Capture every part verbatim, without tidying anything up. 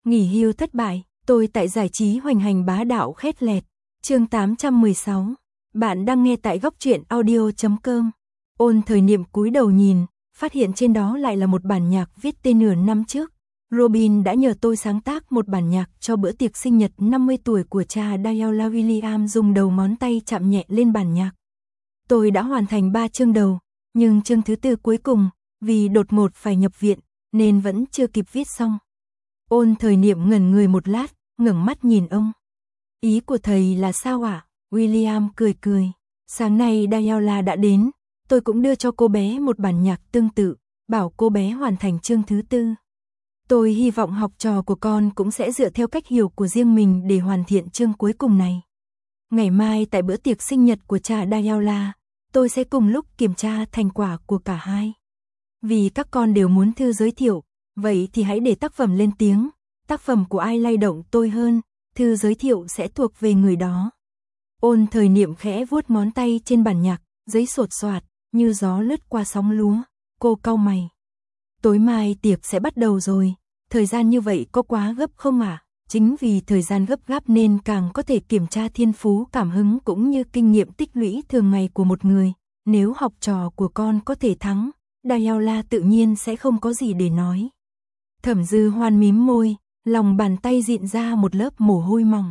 Nghỉ hưu thất bại, tôi tại giải trí hoành hành bá đạo khét lẹt. Chương tám trăm mười sáu. Bạn đang nghe tại góc truyện audio chấm com. Ôn Thời Niệm cúi đầu nhìn, phát hiện trên đó lại là một bản nhạc viết tên nửa năm trước. Robin đã nhờ tôi sáng tác một bản nhạc cho bữa tiệc sinh nhật năm mươi tuổi của cha Diana William, dùng đầu ngón tay chạm nhẹ lên bản nhạc. Tôi đã hoàn thành ba chương đầu, nhưng chương thứ tư cuối cùng, vì đột ngột phải nhập viện, nên vẫn chưa kịp viết xong. Ôn Thời Niệm ngẩn người một lát, ngẩng mắt nhìn ông. Ý của thầy là sao ạ? À? William cười cười. Sáng nay Diana đã đến, tôi cũng đưa cho cô bé một bản nhạc tương tự, bảo cô bé hoàn thành chương thứ tư. Tôi hy vọng học trò của con cũng sẽ dựa theo cách hiểu của riêng mình để hoàn thiện chương cuối cùng này. Ngày mai tại bữa tiệc sinh nhật của cha Diana, tôi sẽ cùng lúc kiểm tra thành quả của cả hai. Vì các con đều muốn thư giới thiệu, vậy thì hãy để tác phẩm lên tiếng. Tác phẩm của ai lay động tôi hơn, thư giới thiệu sẽ thuộc về người đó. Ôn Thời Niệm khẽ vuốt ngón tay trên bản nhạc, giấy sột soạt, như gió lướt qua sóng lúa. Cô cau mày. Tối mai tiệc sẽ bắt đầu rồi, thời gian như vậy có quá gấp không ạ? À? Chính vì thời gian gấp gáp nên càng có thể kiểm tra thiên phú, cảm hứng cũng như kinh nghiệm tích lũy thường ngày của một người. Nếu học trò của con có thể thắng, Diana tự nhiên sẽ không có gì để nói. Thẩm Dư Hoan mím môi, lòng bàn tay dịn ra một lớp mồ hôi mỏng.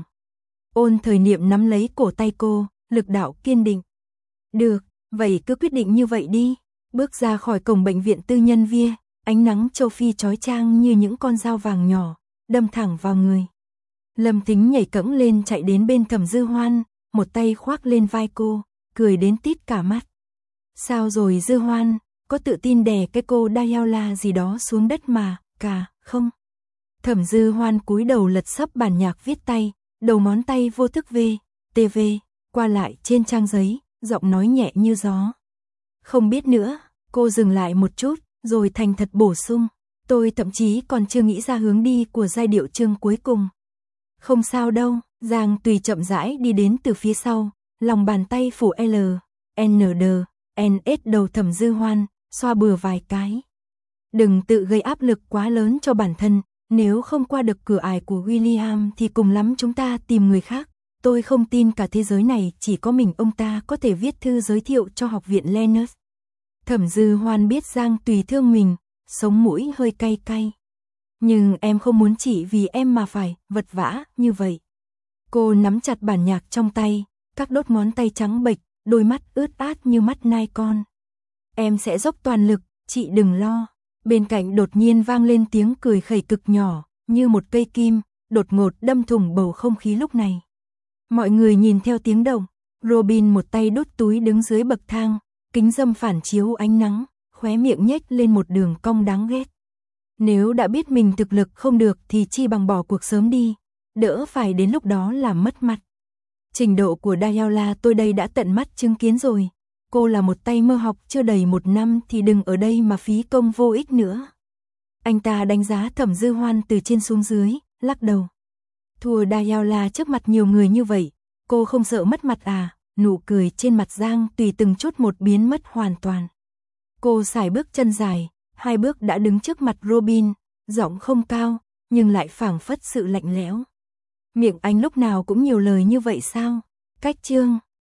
Ôn Thời Niệm nắm lấy cổ tay cô, lực đạo kiên định. Được, vậy cứ quyết định như vậy đi. Bước ra khỏi cổng bệnh viện tư nhân Via, ánh nắng châu Phi chói chang như những con dao vàng nhỏ, đâm thẳng vào người. Lâm Thính nhảy cẫng lên chạy đến bên Thẩm Dư Hoan, một tay khoác lên vai cô, cười đến tít cả mắt. Sao rồi Dư Hoan, có tự tin đè cái cô Diana gì đó xuống đất mà, cả, không? Thẩm Dư Hoan cúi đầu lật sấp bản nhạc viết tay, đầu ngón tay vô thức v, tv, qua lại trên trang giấy, giọng nói nhẹ như gió. Không biết nữa, cô dừng lại một chút, rồi thành thật bổ sung. Tôi thậm chí còn chưa nghĩ ra hướng đi của giai điệu chương cuối cùng. Không sao đâu, Giang Tùy chậm rãi đi đến từ phía sau, lòng bàn tay phủ L, N, D, N, S đầu Thẩm Dư Hoan, xoa bừa vài cái. Đừng tự gây áp lực quá lớn cho bản thân, nếu không qua được cửa ải của William thì cùng lắm chúng ta tìm người khác. Tôi không tin cả thế giới này chỉ có mình ông ta có thể viết thư giới thiệu cho học viện Lennox. Thẩm Dư Hoan biết Giang Tùy thương mình, sống mũi hơi cay cay. Nhưng em không muốn chỉ vì em mà phải vật vã như vậy. Cô nắm chặt bản nhạc trong tay, các đốt ngón tay trắng bệch, đôi mắt ướt át như mắt nai con. Em sẽ dốc toàn lực, chị đừng lo. Bên cạnh đột nhiên vang lên tiếng cười khẩy cực nhỏ, như một cây kim, đột ngột đâm thủng bầu không khí lúc này. Mọi người nhìn theo tiếng động, Robin một tay đút túi đứng dưới bậc thang, kính râm phản chiếu ánh nắng, khóe miệng nhếch lên một đường cong đáng ghét. Nếu đã biết mình thực lực không được thì chi bằng bỏ cuộc sớm đi, đỡ phải đến lúc đó làm mất mặt. Trình độ của Diana tôi đây đã tận mắt chứng kiến rồi. Cô là một tay mơ học chưa đầy một năm thì đừng ở đây mà phí công vô ích nữa. Anh ta đánh giá Thẩm Dư Hoan từ trên xuống dưới, lắc đầu. Thua Diana trước mặt nhiều người như vậy, cô không sợ mất mặt à? Nụ cười trên mặt Giang Tùy từng chút một biến mất hoàn toàn. Cô sải bước chân dài, hai bước đã đứng trước mặt Robin, giọng không cao, nhưng lại phảng phất sự lạnh lẽo. Miệng anh lúc nào cũng nhiều lời như vậy sao? Cách chương